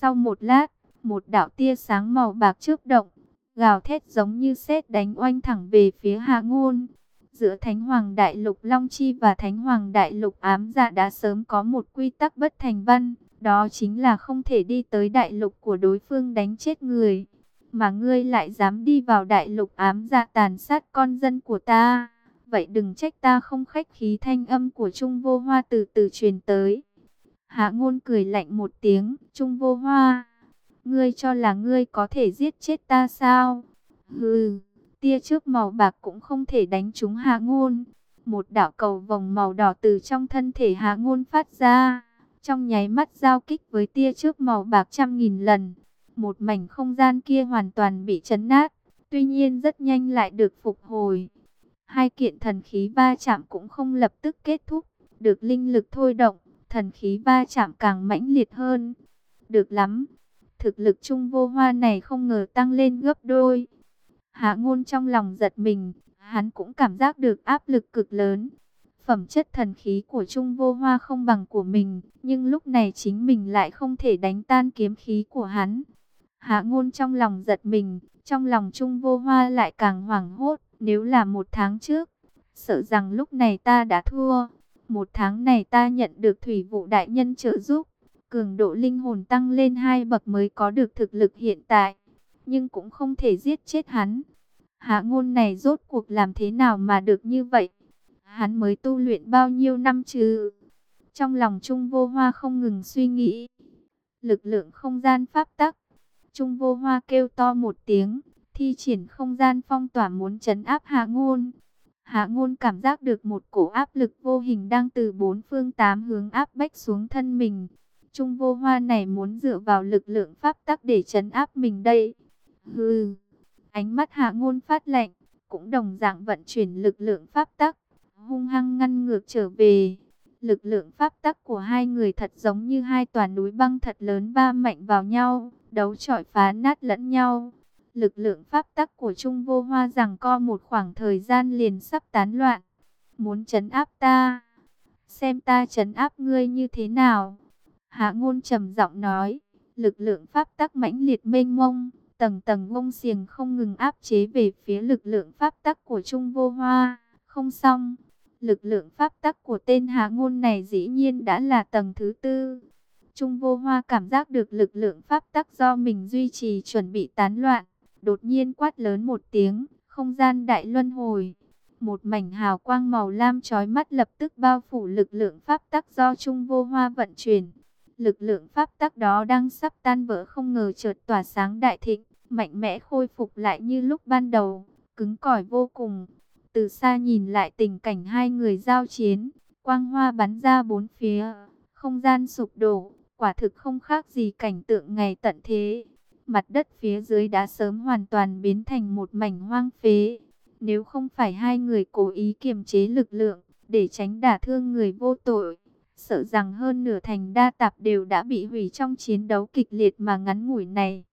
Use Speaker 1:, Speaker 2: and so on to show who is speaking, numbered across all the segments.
Speaker 1: Sau một lát, một đạo tia sáng màu bạc chớp động, gào thét giống như sét đánh oanh thẳng về phía Hạ Ngôn. Giữa Thánh Hoàng Đại Lục Long Chi và Thánh Hoàng Đại Lục Ám Dạ đã sớm có một quy tắc bất thành văn, đó chính là không thể đi tới đại lục của đối phương đánh chết người. Mà ngươi lại dám đi vào đại lục Ám Dạ tàn sát con dân của ta, vậy đừng trách ta không khách khí. Thanh âm của Trung Vô Hoa từ từ truyền tới. Hạ Ngôn cười lạnh một tiếng, Trung Vô Hoa, ngươi cho là ngươi có thể giết chết ta sao? Hừ, tia chớp màu bạc cũng không thể đánh trúng Hạ Ngôn. Một đạo cầu vồng màu đỏ từ trong thân thể Hạ Ngôn phát ra, trong nháy mắt giao kích với tia chớp màu bạc trăm nghìn lần. Một mảnh không gian kia hoàn toàn bị chấn nát, tuy nhiên rất nhanh lại được phục hồi. Hai kiện thần khí va chạm cũng không lập tức kết thúc, được linh lực thôi động, thần khí va chạm càng mãnh liệt hơn. Được lắm, thực lực Trung Vô Hoa này không ngờ tăng lên gấp đôi. Hạ Ngôn trong lòng giật mình, hắn cũng cảm giác được áp lực cực lớn. Phẩm chất thần khí của Trung Vô Hoa không bằng của mình, nhưng lúc này chính mình lại không thể đánh tan kiếm khí của hắn. Hạ Ngôn trong lòng giật mình, trong lòng Trung Vô Hoa lại càng hoảng hốt. Nếu là một tháng trước, sợ rằng lúc này ta đã thua. Một tháng này ta nhận được Thủy Vụ đại nhân trợ giúp, cường độ linh hồn tăng lên 2 bậc mới có được thực lực hiện tại, nhưng cũng không thể giết chết hắn. Hạ Ngôn này rốt cuộc làm thế nào mà được như vậy? Hắn mới tu luyện bao nhiêu năm chứ? Trong lòng Trung Vô Hoa không ngừng suy nghĩ. Lực lượng không gian pháp tắc. Trung Vô Hoa kêu to một tiếng, thi triển không gian phong tỏa muốn trấn áp Hạ Ngôn. Hạ Ngôn cảm giác được một cổ áp lực vô hình đang từ bốn phương tám hướng áp bách xuống thân mình. Trung Vô Hoa này muốn dựa vào lực lượng pháp tắc để trấn áp mình đây. Hừ. Ánh mắt Hạ Ngôn phát lạnh, cũng đồng dạng vận chuyển lực lượng pháp tắc, hung hăng ngăn ngược trở về. Lực lượng pháp tắc của hai người thật giống như hai tòa núi băng thật lớn va mạnh vào nhau, đấu chọi phá nát lẫn nhau. Lực lượng pháp tắc của Trung Vô Hoa giằng co một khoảng thời gian liền sắp tán loạn. Muốn trấn áp ta? Xem ta trấn áp ngươi như thế nào? Hạ Ngôn trầm giọng nói. Lực lượng pháp tắc mãnh liệt mênh mông, tầng tầng gông xiềng không ngừng áp chế về phía lực lượng pháp tắc của Trung Vô Hoa. Không xong, lực lượng pháp tắc của tên Hạ Ngôn này dĩ nhiên đã là tầng thứ tư. Trung Vô Hoa cảm giác được lực lượng pháp tắc do mình duy trì chuẩn bị tán loạn, đột nhiên quát lớn một tiếng, không gian đại luân hồi. Một mảnh hào quang màu lam chói mắt lập tức bao phủ lực lượng pháp tắc do Trung Vô Hoa vận chuyển. Lực lượng pháp tắc đó đang sắp tan vỡ không ngờ chợt tỏa sáng đại thịnh, mạnh mẽ khôi phục lại như lúc ban đầu, cứng cỏi vô cùng. Từ xa nhìn lại tình cảnh hai người giao chiến, quang hoa bắn ra bốn phía, không gian sụp đổ, quả thực không khác gì cảnh tượng ngày tận thế. Mặt đất phía dưới đã sớm hoàn toàn biến thành một mảnh hoang phế. Nếu không phải hai người cố ý kiềm chế lực lượng, để tránh đả thương người vô tội, sợ rằng hơn nửa thành Đa Tạp đều đã bị hủy trong chiến đấu kịch liệt mà ngắn ngủi này.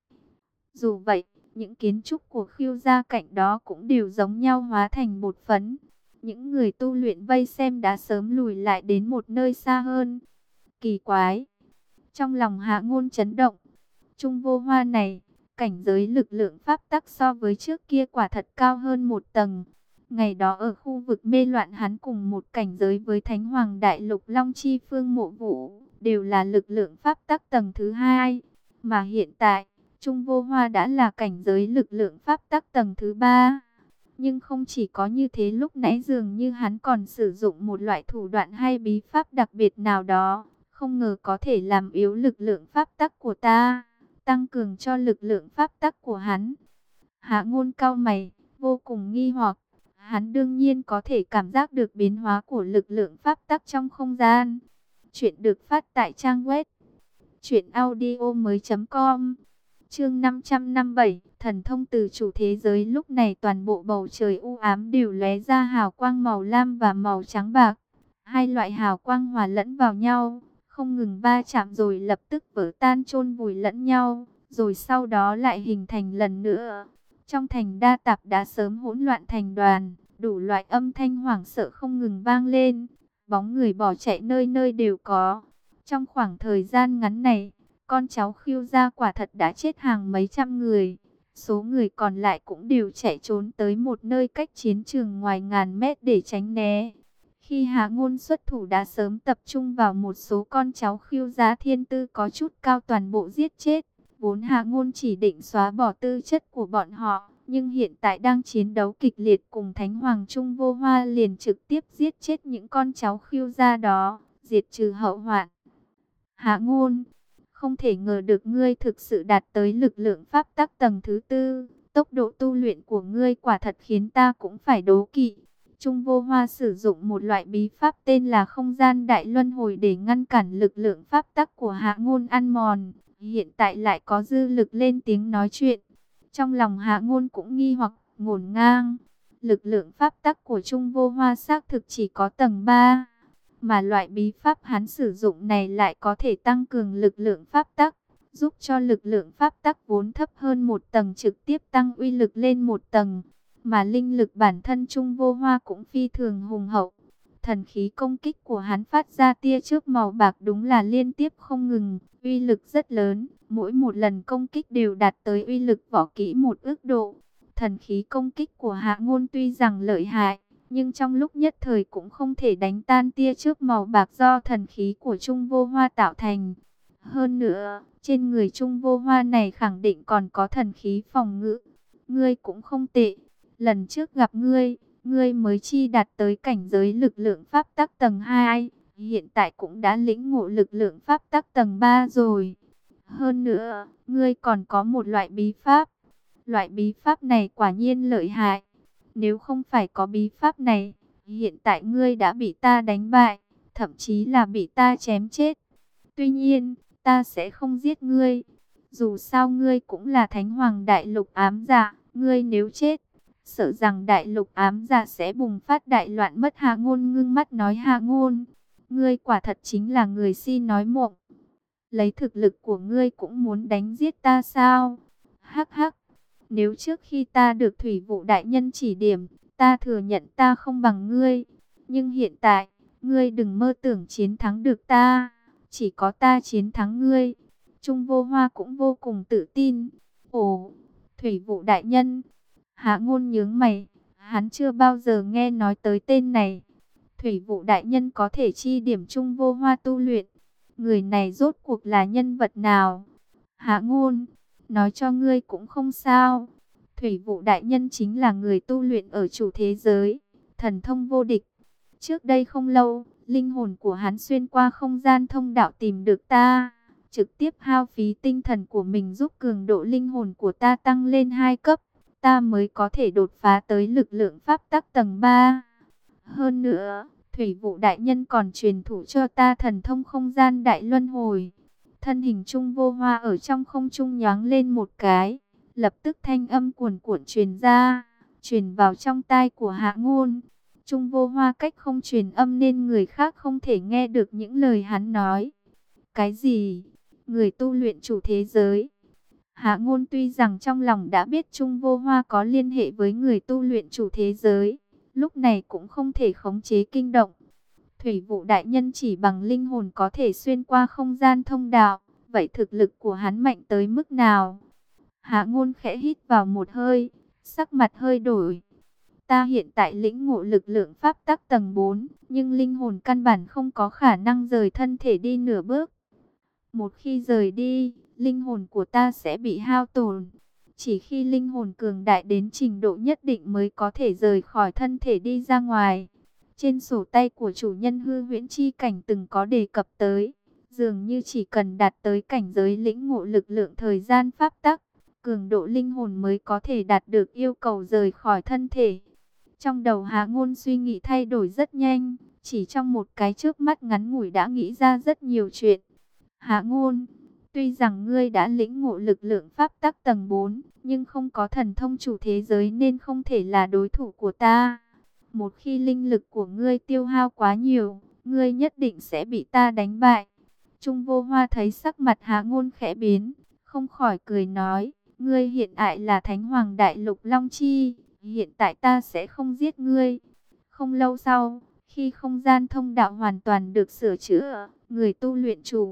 Speaker 1: Dù vậy, những kiến trúc của Khiêu gia cạnh đó cũng đều giống nhau hóa thành bột phấn. Những người tu luyện vây xem đã sớm lùi lại đến một nơi xa hơn. Kỳ quái! Trong lòng Hạ Ngôn chấn động. Trung Vô Hoa này, cảnh giới lực lượng pháp tắc so với trước kia quả thật cao hơn một tầng. Ngày đó ở khu vực mê loạn hắn cùng một cảnh giới với Thánh Hoàng Đại Lục Long Chi Phương Mộ Vũ, đều là lực lượng pháp tắc tầng thứ hai. Mà hiện tại, Trung Vô Hoa đã là cảnh giới lực lượng pháp tắc tầng thứ ba. Nhưng không chỉ có như thế, lúc nãy dường như hắn còn sử dụng một loại thủ đoạn hay bí pháp đặc biệt nào đó, không ngờ có thể làm yếu lực lượng pháp tắc của ta, tăng cường cho lực lượng pháp tắc của hắn. Hạ Ngôn cau mày, vô cùng nghi hoặc. Hắn đương nhiên có thể cảm giác được biến hóa của lực lượng pháp tắc trong không gian. Chuyện được phát tại trang web truyệnaudiomoi.com. Chương 557, thần thông từ chủ thế giới. Lúc này toàn bộ bầu trời u ám đều lóe ra hào quang màu lam và màu trắng bạc. Hai loại hào quang hòa lẫn vào nhau, không ngừng va chạm rồi lập tức vỡ tan chôn vùi lẫn nhau, rồi sau đó lại hình thành lần nữa. Trong thành Đa Tạp đã sớm hỗn loạn thành đoàn, đủ loại âm thanh hoảng sợ không ngừng vang lên, bóng người bỏ chạy nơi nơi đều có. Trong khoảng thời gian ngắn này, con cháu Khưu gia quả thật đã chết hàng mấy trăm người. Số người còn lại cũng đều chạy trốn tới một nơi cách chiến trường ngoài ngàn mét để tránh né. Khi Hạ Ngôn xuất thủ đã sớm tập trung vào một số con cháu Khưu gia thiên tư có chút cao toàn bộ giết chết. Vốn Hạ Ngôn chỉ định xóa bỏ tư chất của bọn họ, nhưng hiện tại đang chiến đấu kịch liệt cùng Thánh Hoàng Trung Vô Hoa liền trực tiếp giết chết những con cháu Khưu gia đó, diệt trừ hậu hoạn. Hạ Ngôn, không thể ngờ được ngươi thực sự đạt tới lực lượng pháp tắc tầng thứ tư. Tốc độ tu luyện của ngươi quả thật khiến ta cũng phải đố kỵ. Trung Vô Hoa sử dụng một loại bí pháp tên là không gian đại luân hồi để ngăn cản lực lượng pháp tắc của Hạ Ngôn ăn mòn. Hiện tại lại có dư lực lên tiếng nói chuyện. Trong lòng Hạ Ngôn cũng nghi hoặc ngổn ngang. Lực lượng pháp tắc của Trung Vô Hoa xác thực chỉ có tầng 3. Mà loại bí pháp hắn sử dụng này lại có thể tăng cường lực lượng pháp tắc, giúp cho lực lượng pháp tắc vốn thấp hơn một tầng trực tiếp tăng uy lực lên một tầng. Mà linh lực bản thân Trung Vô Hoa cũng phi thường hùng hậu. Thần khí công kích của hắn phát ra tia chớp màu bạc đúng là liên tiếp không ngừng, uy lực rất lớn, mỗi một lần công kích đều đạt tới uy lực võ kỹ 1 ức độ. Thần khí công kích của Hạ Ngôn tuy rằng lợi hại, nhưng trong lúc nhất thời cũng không thể đánh tan tia chớp màu bạc do thần khí của Trung Vô Hoa tạo thành. Hơn nữa, trên người Trung Vô Hoa này khẳng định còn có thần khí phòng ngự. Ngươi cũng không tệ. Lần trước gặp ngươi mới chi đạt tới cảnh giới lực lượng pháp tắc tầng 2, hiện tại cũng đã lĩnh ngộ lực lượng pháp tắc tầng 3 rồi. Hơn nữa, ngươi còn có một loại bí pháp. Loại bí pháp này quả nhiên lợi hại. Nếu không phải có bí pháp này, hiện tại ngươi đã bị ta đánh bại, thậm chí là bị ta chém chết. Tuy nhiên, ta sẽ không giết ngươi. Dù sao ngươi cũng là Thánh Hoàng Đại Lục ám dạ, ngươi nếu chết, sợ rằng Đại Lục ám dạ sẽ bùng phát đại loạn mất. Hạ Ngôn ngưng mắt nói, Hạ Ngôn, ngươi quả thật chính là người si nói mộng. Lấy thực lực của ngươi cũng muốn đánh giết ta sao? Hắc hắc. Nếu trước khi ta được Thủy Vụ đại nhân chỉ điểm, ta thừa nhận ta không bằng ngươi. Nhưng hiện tại, ngươi đừng mơ tưởng chiến thắng được ta. Chỉ có ta chiến thắng ngươi. Trung Vô Hoa cũng vô cùng tự tin. Ồ, Thủy Vụ đại nhân. Hạ Ngôn nhướng mày. Hắn chưa bao giờ nghe nói tới tên này. Thủy Vụ đại nhân có thể chi điểm Trung Vô Hoa tu luyện. Người này rốt cuộc là nhân vật nào? Hạ Ngôn, nói cho ngươi cũng không sao. Thủy Vụ đại nhân chính là người tu luyện ở chủ thế giới, thần thông vô địch. Trước đây không lâu, linh hồn của hắn xuyên qua không gian thông đạo tìm được ta, trực tiếp hao phí tinh thần của mình giúp cường độ linh hồn của ta tăng lên 2 cấp, ta mới có thể đột phá tới lực lượng pháp tắc tầng 3. Hơn nữa, Thủy Vụ đại nhân còn truyền thụ cho ta thần thông không gian đại luân hồi. Thân hình Trung Vô Hoa ở trong không trung nhoáng lên một cái, lập tức thanh âm cuồn cuộn truyền ra, truyền vào trong tai của Hạ Ngôn. Trung Vô Hoa cách không truyền âm nên người khác không thể nghe được những lời hắn nói. Cái gì? Người tu luyện chủ thế giới? Hạ Ngôn tuy rằng trong lòng đã biết Trung Vô Hoa có liên hệ với người tu luyện chủ thế giới, lúc này cũng không thể khống chế kinh động. Thủy Vụ đại nhân chỉ bằng linh hồn có thể xuyên qua không gian thông đạo, vậy thực lực của hắn mạnh tới mức nào? Hạ Ngôn khẽ hít vào một hơi, sắc mặt hơi đổi. Ta hiện tại lĩnh ngộ lực lượng pháp tắc tầng 4, nhưng linh hồn căn bản không có khả năng rời thân thể đi nửa bước. Một khi rời đi, linh hồn của ta sẽ bị hao tổn. Chỉ khi linh hồn cường đại đến trình độ nhất định mới có thể rời khỏi thân thể đi ra ngoài. Trên sổ tay của chủ nhân hư huyễn chi cảnh từng có đề cập tới, dường như chỉ cần đạt tới cảnh giới lĩnh ngộ lực lượng thời gian pháp tắc, cường độ linh hồn mới có thể đạt được yêu cầu rời khỏi thân thể. Trong đầu Hạ Ngôn suy nghĩ thay đổi rất nhanh, chỉ trong một cái chớp mắt ngắn ngủi đã nghĩ ra rất nhiều chuyện. Hạ Ngôn, tuy rằng ngươi đã lĩnh ngộ lực lượng pháp tắc tầng 4, nhưng không có thần thông chủ thế giới nên không thể là đối thủ của ta. Một khi linh lực của ngươi tiêu hao quá nhiều, ngươi nhất định sẽ bị ta đánh bại. Trung Vô Hoa thấy sắc mặt Hạ Ngôn khẽ biến, không khỏi cười nói, ngươi hiện tại là Thánh Hoàng Đại Lục Long Chi, hiện tại ta sẽ không giết ngươi. Không lâu sau, khi không gian thông đạo hoàn toàn được sửa chữa, người tu luyện chủ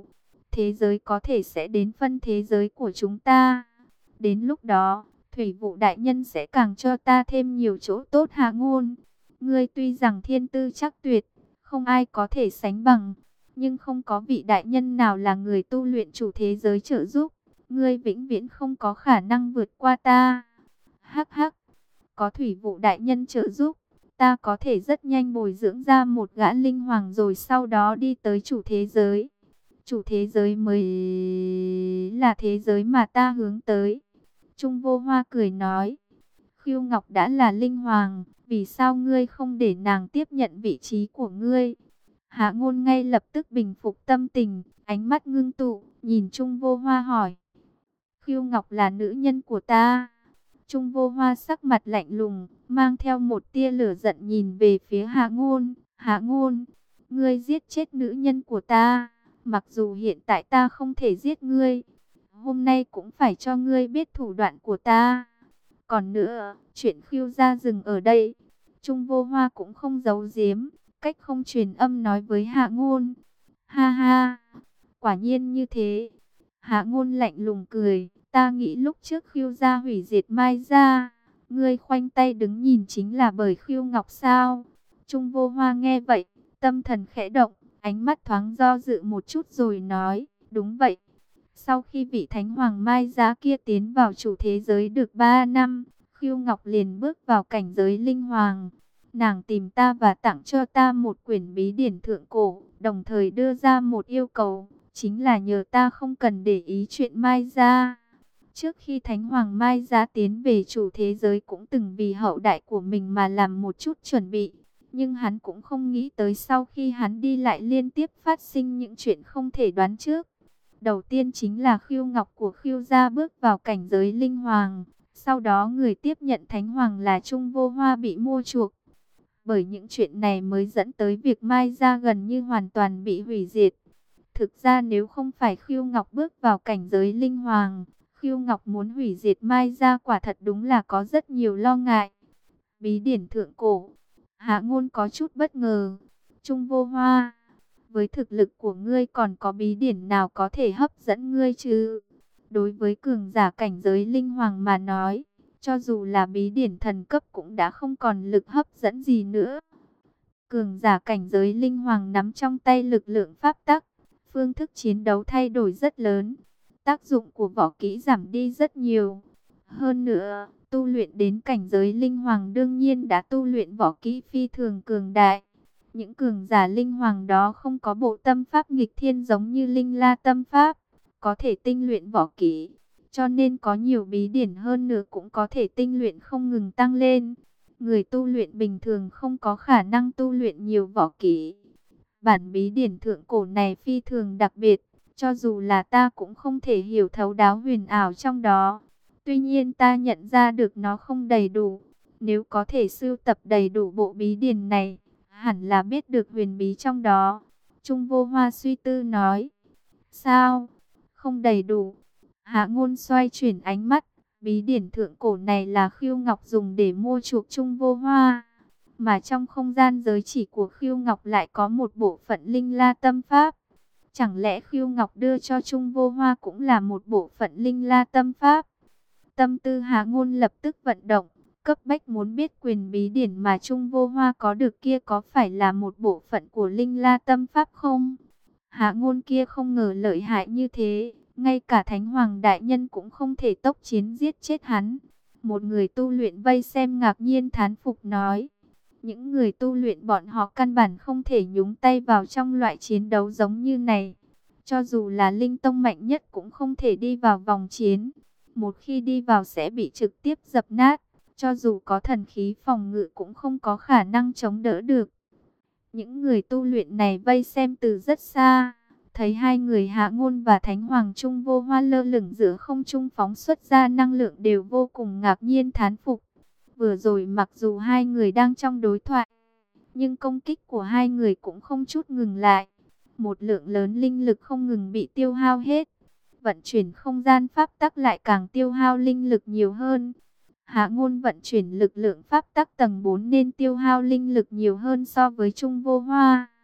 Speaker 1: thế giới có thể sẽ đến phân thế giới của chúng ta. Đến lúc đó, Thủy Vụ đại nhân sẽ càng cho ta thêm nhiều chỗ tốt. Hạ Ngôn, ngươi tuy rằng thiên tư chắc tuyệt, không ai có thể sánh bằng, nhưng không có vị đại nhân nào là người tu luyện chủ thế giới trợ giúp, ngươi vĩnh viễn không có khả năng vượt qua ta. Hắc hắc, có Thủy Vụ đại nhân trợ giúp, ta có thể rất nhanh bồi dưỡng ra một gã linh hoàng, rồi sau đó đi tới chủ thế giới. Chủ thế giới mới là thế giới mà ta hướng tới. Trung Vô Hoa cười nói, Khưu Ngọc đã là linh hoàng, vì sao ngươi không để nàng tiếp nhận vị trí của ngươi? Hạ Ngôn ngay lập tức bình phục tâm tình, ánh mắt ngưng tụ, nhìn Trung Vô Hoa hỏi. Khưu Ngọc là nữ nhân của ta. Trung Vô Hoa sắc mặt lạnh lùng, mang theo một tia lửa giận nhìn về phía Hạ Ngôn. Hạ Ngôn, ngươi giết chết nữ nhân của ta. Mặc dù hiện tại ta không thể giết ngươi, hôm nay cũng phải cho ngươi biết thủ đoạn của ta. Còn nữa, chuyện Khưu gia dừng ở đây. Trung Vô Hoa cũng không giấu giếm, cách không truyền âm nói với Hạ Ngôn. Ha ha, quả nhiên như thế. Hạ Ngôn lạnh lùng cười, ta nghĩ lúc trước Khưu gia hủy diệt Mai gia, ngươi khoanh tay đứng nhìn chính là bởi Khưu Ngọc sao? Trung Vô Hoa nghe vậy, tâm thần khẽ động, ánh mắt thoáng do dự một chút rồi nói, đúng vậy. Sau khi vị Thánh Hoàng Mai Giá kia tiến vào chủ thế giới được 3 năm, Khưu Ngọc liền bước vào cảnh giới linh hoàng. Nàng tìm ta và tặng cho ta một quyển bí điển thượng cổ, đồng thời đưa ra một yêu cầu, chính là nhờ ta không cần để ý chuyện Mai Giá. Trước khi Thánh Hoàng Mai Giá tiến về chủ thế giới cũng từng vì hậu đại của mình mà làm một chút chuẩn bị. Nhưng hắn cũng không nghĩ tới sau khi hắn đi lại liên tiếp phát sinh những chuyện không thể đoán trước. Đầu tiên chính là Khưu Ngọc của Khưu gia bước vào cảnh giới linh hoàng. Sau đó người tiếp nhận Thánh Hoàng là Trung Vô Hoa bị mua chuộc. Bởi những chuyện này mới dẫn tới việc Mai gia gần như hoàn toàn bị hủy diệt. Thực ra nếu không phải Khưu Ngọc bước vào cảnh giới linh hoàng, Khưu Ngọc muốn hủy diệt Mai gia quả thật đúng là có rất nhiều lo ngại. Bí điển thượng cổ. Hạ Ngôn có chút bất ngờ. Trung Vô Hoa, với thực lực của ngươi còn có bí điển nào có thể hấp dẫn ngươi chứ? Đối với cường giả cảnh giới linh hoàng mà nói, cho dù là bí điển thần cấp cũng đã không còn lực hấp dẫn gì nữa. Cường giả cảnh giới linh hoàng nắm trong tay lực lượng pháp tắc, phương thức chiến đấu thay đổi rất lớn, tác dụng của võ kỹ giảm đi rất nhiều. Hơn nữa, tu luyện đến cảnh giới linh hoàng đương nhiên đã tu luyện võ kỹ phi thường cường đại. Những cường giả linh hoàng đó không có bộ tâm pháp nghịch thiên giống như Linh La tâm pháp, có thể tinh luyện võ kỹ, cho nên có nhiều bí điển hơn nữa cũng có thể tinh luyện không ngừng tăng lên. Người tu luyện bình thường không có khả năng tu luyện nhiều võ kỹ. Bản bí điển thượng cổ này phi thường đặc biệt, cho dù là ta cũng không thể hiểu thấu đáo huyền ảo trong đó. Tuy nhiên ta nhận ra được nó không đầy đủ. Nếu có thể sưu tập đầy đủ bộ bí điển này, hẳn là biết được huyền bí trong đó. Trung Vô Hoa suy tư nói. Sao? Không đầy đủ. Hạ Ngôn xoay chuyển ánh mắt. Bí điển thượng cổ này là Khưu Ngọc dùng để mua chuộc Trung Vô Hoa. Mà trong không gian giới chỉ của Khưu Ngọc lại có một bộ phận Linh La tâm pháp. Chẳng lẽ Khưu Ngọc đưa cho Trung Vô Hoa cũng là một bộ phận Linh La tâm pháp? Tâm tư Hạ Ngôn lập tức vận động, cấp bách muốn biết quyền bí điển mà Trung Vô Hoa có được kia có phải là một bộ phận của Linh La tâm pháp không? Hạ Ngôn kia không ngờ lợi hại như thế, ngay cả Thánh Hoàng đại nhân cũng không thể tốc chiến giết chết hắn. Một người tu luyện vây xem ngạc nhiên thán phục nói, những người tu luyện bọn họ căn bản không thể nhúng tay vào trong loại chiến đấu giống như này. Cho dù là linh tông mạnh nhất cũng không thể đi vào vòng chiến. Một khi đi vào sẽ bị trực tiếp dập nát. Cho dù có thần khí phòng ngự cũng không có khả năng chống đỡ được. Những người tu luyện này vây xem từ rất xa. Thấy hai người Hạ Ngôn và Thánh Hoàng Trung Vô Hoa lơ lửng giữa không trung phóng xuất ra năng lượng đều vô cùng ngạc nhiên thán phục. Vừa rồi mặc dù hai người đang trong đối thoại, nhưng công kích của hai người cũng không chút ngừng lại. Một lượng lớn linh lực không ngừng bị tiêu hao hết. Vận chuyển không gian pháp tắc lại càng tiêu hao linh lực nhiều hơn. Hạ Ngôn vận chuyển lực lượng pháp tắc tầng 4 nên tiêu hao linh lực nhiều hơn so với Trung Vô Hoa.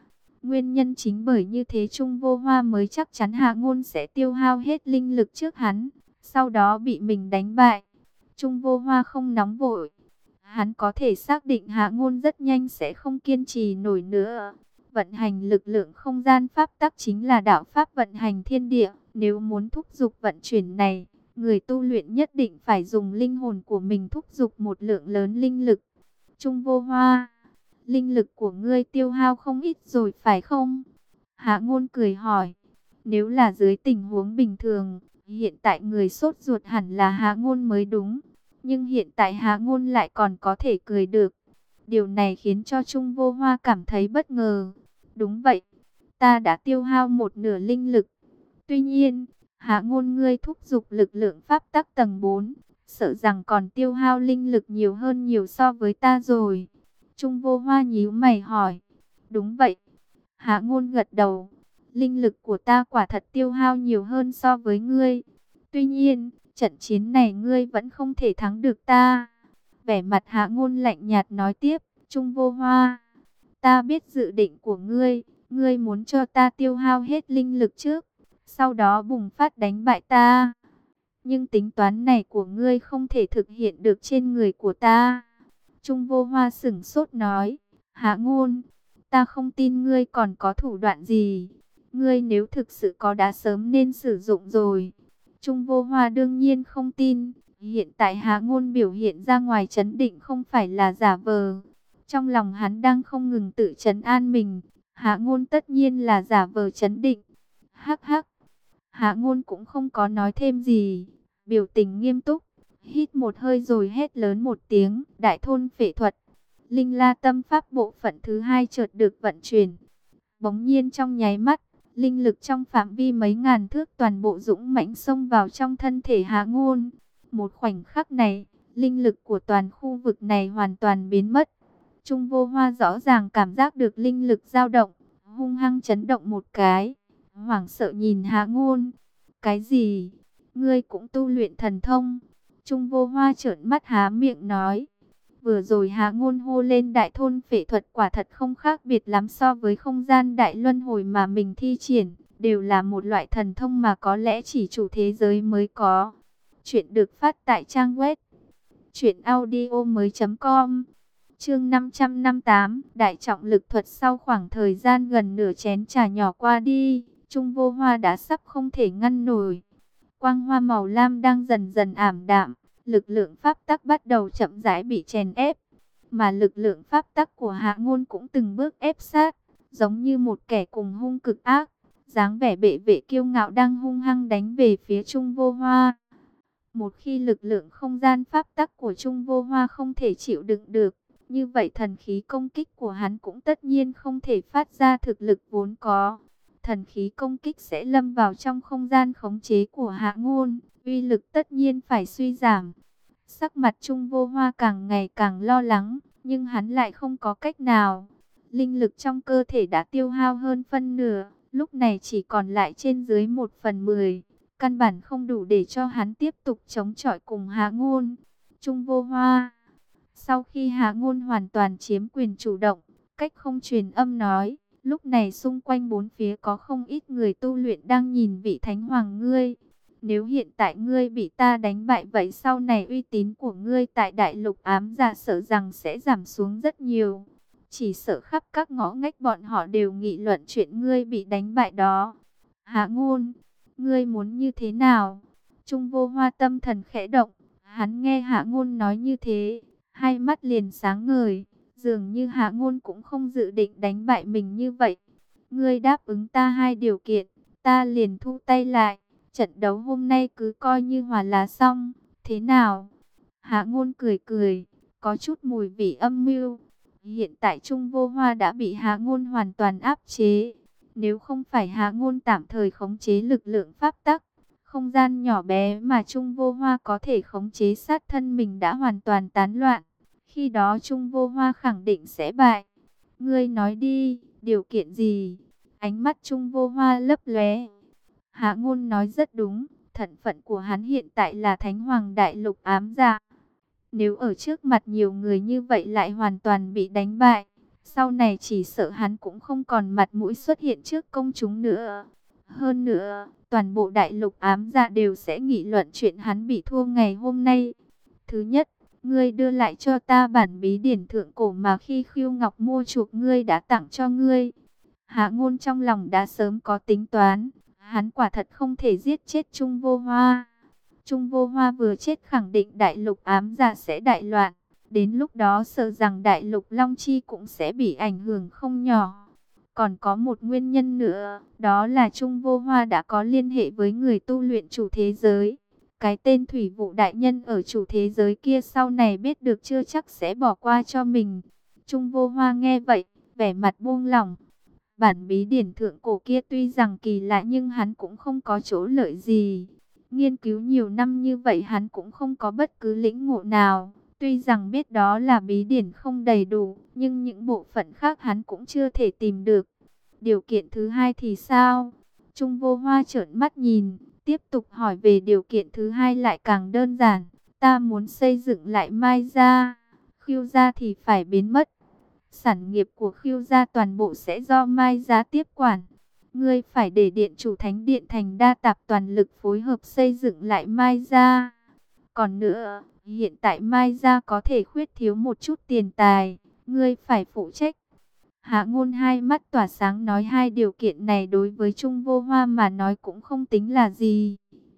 Speaker 1: Nguyên nhân chính bởi như thế Trung Vô Hoa mới chắc chắn Hạ Ngôn sẽ tiêu hao hết linh lực trước hắn, sau đó bị mình đánh bại. Trung Vô Hoa không nóng vội. Hắn có thể xác định Hạ Ngôn rất nhanh sẽ không kiên trì nổi nữa. Vận hành lực lượng không gian pháp tắc chính là đạo pháp vận hành thiên địa. Nếu muốn thúc giục vận chuyển này, người tu luyện nhất định phải dùng linh hồn của mình thúc giục một lượng lớn linh lực. Trung Vô Hoa, linh lực của ngươi tiêu hao không ít rồi phải không? Hạ Ngôn cười hỏi. Nếu là dưới tình huống bình thường, hiện tại người sốt ruột hẳn là Hạ Ngôn mới đúng. Nhưng hiện tại Hạ Ngôn lại còn có thể cười được. Điều này khiến cho Trung Vô Hoa cảm thấy bất ngờ. Đúng vậy, ta đã tiêu hao một nửa linh lực. Tuy nhiên, Hạ Ngôn ngươi thúc giục lực lượng pháp tắc tầng 4, sợ rằng còn tiêu hao linh lực nhiều hơn nhiều so với ta rồi. Trung Vô Hoa nhíu mày hỏi. Đúng vậy. Hạ Ngôn gật đầu. Linh lực của ta quả thật tiêu hao nhiều hơn so với ngươi. Tuy nhiên, trận chiến này ngươi vẫn không thể thắng được ta. Vẻ mặt Hạ Ngôn lạnh nhạt nói tiếp. Trung Vô Hoa, ta biết dự định của ngươi. Ngươi muốn cho ta tiêu hao hết linh lực trước, sau đó bùng phát đánh bại ta. Nhưng tính toán này của ngươi không thể thực hiện được trên người của ta. Trung Vô Hoa sửng sốt nói. Hạ Ngôn, ta không tin ngươi còn có thủ đoạn gì. Ngươi nếu thực sự có đã sớm nên sử dụng rồi. Trung Vô Hoa đương nhiên không tin. Hiện tại Hạ Ngôn biểu hiện ra ngoài trấn định không phải là giả vờ. Trong lòng hắn đang không ngừng tự trấn an mình. Hạ Ngôn tất nhiên là giả vờ trấn định. Hắc hắc. Hạ Ngôn cũng không có nói thêm gì. Biểu tình nghiêm túc. Hít một hơi rồi hét lớn một tiếng. Đại thôn phệ thuật. Linh La Tâm Pháp bộ phận thứ 2 chợt được vận chuyển. Bỗng nhiên trong nháy mắt, linh lực trong phạm vi mấy ngàn thước toàn bộ dũng mãnh xông vào trong thân thể Hạ Ngôn. Một khoảnh khắc này, linh lực của toàn khu vực này hoàn toàn biến mất. Trung Vô Hoa rõ ràng cảm giác được linh lực dao động, hung hăng chấn động một cái, hoảng sợ nhìn Hạ Ngôn. Cái gì? Ngươi cũng tu luyện thần thông? Trung Vô Hoa trợn mắt há miệng nói. Vừa rồi Hạ Ngôn hô lên đại thôn phệ thuật quả thật không khác biệt lắm so với không gian đại luân hồi mà mình thi triển, đều là một loại thần thông mà có lẽ chỉ chủ thế giới mới có. Chuyện được phát tại trang web truyệnaudiomoi.com. Chương 558, đại trọng lực thuật. Sau khoảng thời gian gần nửa chén trà nhỏ qua đi, Trung Vô Hoa đã sắp không thể ngăn nổi. Quang hoa màu lam đang dần dần ảm đạm. Lực lượng pháp tắc bắt đầu chậm rãi bị chèn ép, mà lực lượng pháp tắc của Hạ Ngôn cũng từng bước ép sát, giống như một kẻ cùng hung cực ác, dáng vẻ bệ vệ kiêu ngạo đang hung hăng đánh về phía Trung Vô Hoa. Một khi lực lượng không gian pháp tắc của Trung Vô Hoa không thể chịu đựng được, như vậy thần khí công kích của hắn cũng tất nhiên không thể phát ra thực lực vốn có. Thần khí công kích sẽ lâm vào trong không gian khống chế của Hạ Ngôn, uy lực tất nhiên phải suy giảm. Sắc mặt Trung Vô Hoa càng ngày càng lo lắng, nhưng hắn lại không có cách nào. Linh lực trong cơ thể đã tiêu hao hơn phân nửa, lúc này chỉ còn lại trên dưới 1/10. Căn bản không đủ để cho hắn tiếp tục chống chọi cùng Hạ Ngôn. Trung Vô Hoa. Sau khi Hạ Ngôn hoàn toàn chiếm quyền chủ động, cách không truyền âm nói. Lúc này xung quanh bốn phía có không ít người tu luyện đang nhìn vị thánh hoàng ngươi. Nếu hiện tại ngươi bị ta đánh bại vậy sau này uy tín của ngươi tại đại lục ám dạ sợ rằng sẽ giảm xuống rất nhiều. Chỉ sợ khắp các ngõ ngách bọn họ đều nghị luận chuyện ngươi bị đánh bại đó. Hạ Ngôn, ngươi muốn như thế nào? Trung Vô Hoa tâm thần khẽ động, hắn nghe Hạ Ngôn nói như thế, hai mắt liền sáng ngời. Dường như Hạ Ngôn cũng không dự định đánh bại mình như vậy. Ngươi đáp ứng ta hai điều kiện, ta liền thu tay lại. Trận đấu hôm nay cứ coi như hòa là xong, thế nào? Hạ Ngôn cười cười, có chút mùi vị âm mưu. Hiện tại Trung Vô Hoa đã bị Hạ Ngôn hoàn toàn áp chế. Nếu không phải Hạ Ngôn tạm thời khống chế lực lượng pháp tắc, không gian nhỏ bé mà Trung Vô Hoa có thể khống chế sát thân mình đã hoàn toàn tán loạn. Khi đó Trung Vô Hoa khẳng định sẽ bại. Ngươi nói đi, điều kiện gì? Ánh mắt Trung Vô Hoa lấp lóe. Hạ Ngôn nói rất đúng, thân phận của hắn hiện tại là Thánh Hoàng Đại Lục ám dạ. Nếu ở trước mặt nhiều người như vậy lại hoàn toàn bị đánh bại, Sau này chỉ sợ hắn cũng không còn mặt mũi xuất hiện trước công chúng nữa. Hơn nữa, toàn bộ đại lục ám dạ đều sẽ nghị luận chuyện hắn bị thua ngày hôm nay. Thứ nhất, ngươi đưa lại cho ta bản bí điển thượng cổ mà khi Khưu Ngọc mua chuộc ngươi đã tặng cho ngươi. Hạ Ngôn trong lòng đã sớm có tính toán, hắn quả thật không thể giết chết Trung Vô Hoa. Trung Vô Hoa vừa chết khẳng định đại lục ám dạ sẽ đại loạn. Đến lúc đó sợ rằng đại lục Long Chi cũng sẽ bị ảnh hưởng không nhỏ. Còn có một nguyên nhân nữa, đó là Trung Vô Hoa đã có liên hệ với người tu luyện chủ thế giới. Cái tên Thủy Vụ đại nhân ở chủ thế giới kia sau này biết được chưa chắc sẽ bỏ qua cho mình. Trung Vô Hoa nghe vậy, vẻ mặt buông lỏng. Bản bí điển thượng cổ kia tuy rằng kỳ lạ nhưng hắn cũng không có chỗ lợi gì. Nghiên cứu nhiều năm như vậy hắn cũng không có bất cứ lĩnh ngộ nào. Tuy rằng biết đó là bí điển không đầy đủ, nhưng những bộ phận khác hắn cũng chưa thể tìm được. Điều kiện thứ hai thì sao? Trung Vô Hoa trợn mắt nhìn, tiếp tục hỏi về điều kiện thứ hai lại càng đơn giản. Ta muốn xây dựng lại Mai gia, Khưu gia thì phải biến mất. Sản nghiệp của Khưu gia toàn bộ sẽ do Mai gia tiếp quản. Ngươi phải để Điện Chủ Thánh Điện thành đa tạp toàn lực phối hợp xây dựng lại Mai gia. Còn nữa, hiện tại Mai gia có thể khuyết thiếu một chút tiền tài, ngươi phải phụ trách. Hạ Ngôn hai mắt tỏa sáng nói hai điều kiện này đối với Trung Vô Hoa mà nói cũng không tính là gì.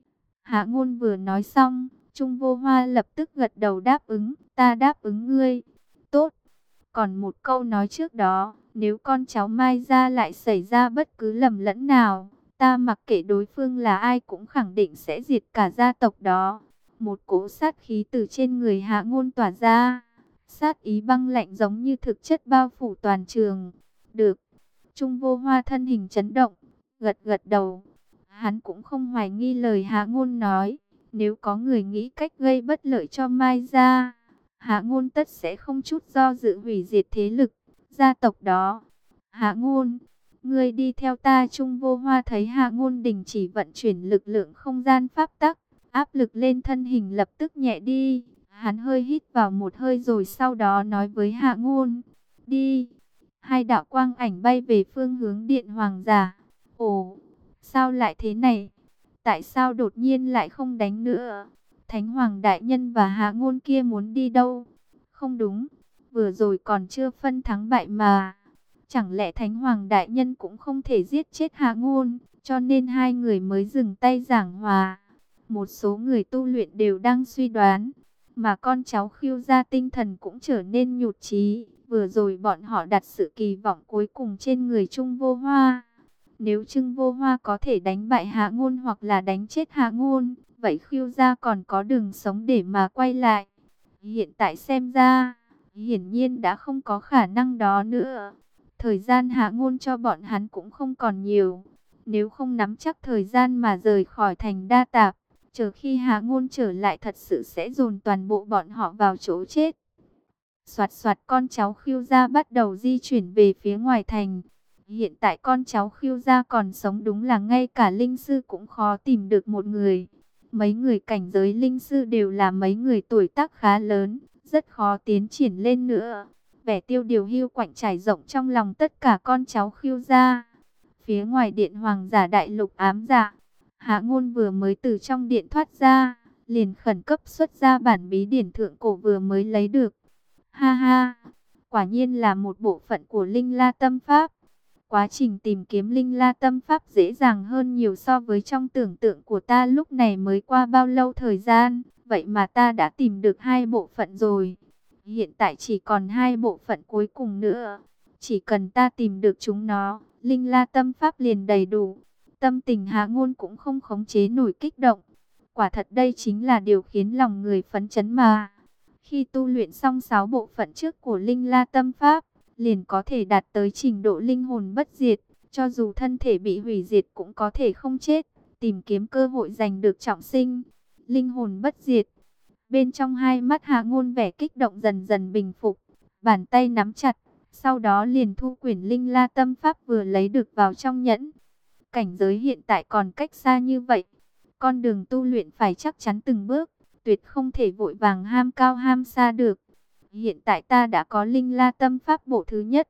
Speaker 1: Hạ Ngôn vừa nói xong, Trung Vô Hoa lập tức gật đầu đáp ứng, ta đáp ứng ngươi. Tốt. Còn một câu nói trước đó, nếu con cháu Mai gia lại xảy ra bất cứ lầm lẫn nào, ta mặc kệ đối phương là ai cũng khẳng định sẽ diệt cả gia tộc đó. Một cỗ sát khí từ trên người Hạ Ngôn tỏa ra, sát ý băng lạnh giống như thực chất bao phủ toàn trường. Được. Trung Vô Hoa thân hình chấn động, gật gật đầu. Hắn cũng không hoài nghi lời Hạ Ngôn nói, nếu có người nghĩ cách gây bất lợi cho Mai gia, Hạ Ngôn tất sẽ không chút do dự hủy diệt thế lực gia tộc đó. Hạ Ngôn, ngươi đi theo ta. Trung Vô Hoa thấy Hạ Ngôn đình chỉ vận chuyển lực lượng không gian pháp tắc, áp lực lên thân hình lập tức nhẹ đi. Hắn hơi hít vào một hơi rồi sau đó nói với Hạ Ngôn, đi. Hai đạo quang ảnh bay về phương hướng Điện Hoàng giả. Ồ, sao lại thế này? Tại sao đột nhiên lại không đánh nữa? Thánh Hoàng đại nhân và Hạ Ngôn kia muốn đi đâu? Không đúng, vừa rồi còn chưa phân thắng bại mà. Chẳng lẽ Thánh Hoàng đại nhân cũng không thể giết chết Hạ Ngôn, cho nên hai người mới dừng tay giảng hòa? Một số người tu luyện đều đang suy đoán, mà con cháu Khưu gia tinh thần cũng trở nên nhụt chí. Vừa rồi bọn họ đặt sự kỳ vọng cuối cùng trên người Trung Vô Hoa. Nếu Trung Vô Hoa có thể đánh bại Hạ Ngôn hoặc là đánh chết Hạ Ngôn, vậy Khưu gia còn có đường sống để mà quay lại. Hiện tại xem ra, hiển nhiên đã không có khả năng đó nữa. Thời gian Hạ Ngôn cho bọn hắn cũng không còn nhiều. Nếu không nắm chắc thời gian mà rời khỏi thành Đa Tạp, chờ khi Hạ Ngôn trở lại thật sự sẽ dồn toàn bộ bọn họ vào chỗ chết. Soạt soạt, con cháu Khưu gia bắt đầu di chuyển về phía ngoài thành. Hiện tại con cháu Khưu gia còn sống đúng là ngay cả linh sư cũng khó tìm được một người. Mấy người cảnh giới linh sư đều là mấy người tuổi tác khá lớn, rất khó tiến triển lên nữa. Vẻ tiêu điều hưu quạnh trải rộng trong lòng tất cả con cháu Khưu gia. Phía ngoài Điện Hoàng giả đại lục ám dạ, Hạ Ngôn vừa mới từ trong điện thoát ra, liền khẩn cấp xuất ra bản bí điển thượng cổ vừa mới lấy được. Ha ha, quả nhiên là một bộ phận của Linh La Tâm Pháp. Quá trình tìm kiếm Linh La Tâm Pháp dễ dàng hơn nhiều so với trong tưởng tượng của ta. Lúc này mới qua bao lâu thời gian, vậy mà ta đã tìm được hai bộ phận rồi. Hiện tại chỉ còn hai bộ phận cuối cùng nữa. Chỉ cần ta tìm được chúng nó, Linh La Tâm Pháp liền đầy đủ. Tâm tình Hạ Ngôn cũng không khống chế nổi kích động. Quả thật đây chính là điều khiến lòng người phấn chấn mà. Khi tu luyện xong 6 bộ phận trước của Linh La Tâm Pháp, liền có thể đạt tới trình độ linh hồn bất diệt. Cho dù thân thể bị hủy diệt cũng có thể không chết, tìm kiếm cơ hội giành được trọng sinh. Linh hồn bất diệt. Bên trong hai mắt Hạ Ngôn vẻ kích động dần dần bình phục, bàn tay nắm chặt, sau đó liền thu quyển Linh La Tâm Pháp vừa lấy được vào trong nhẫn. Cảnh giới hiện tại còn cách xa như vậy, con đường tu luyện phải chắc chắn từng bước, tuyệt không thể vội vàng ham cao ham xa được. Hiện tại ta đã có Linh La Tâm Pháp bộ thứ nhất,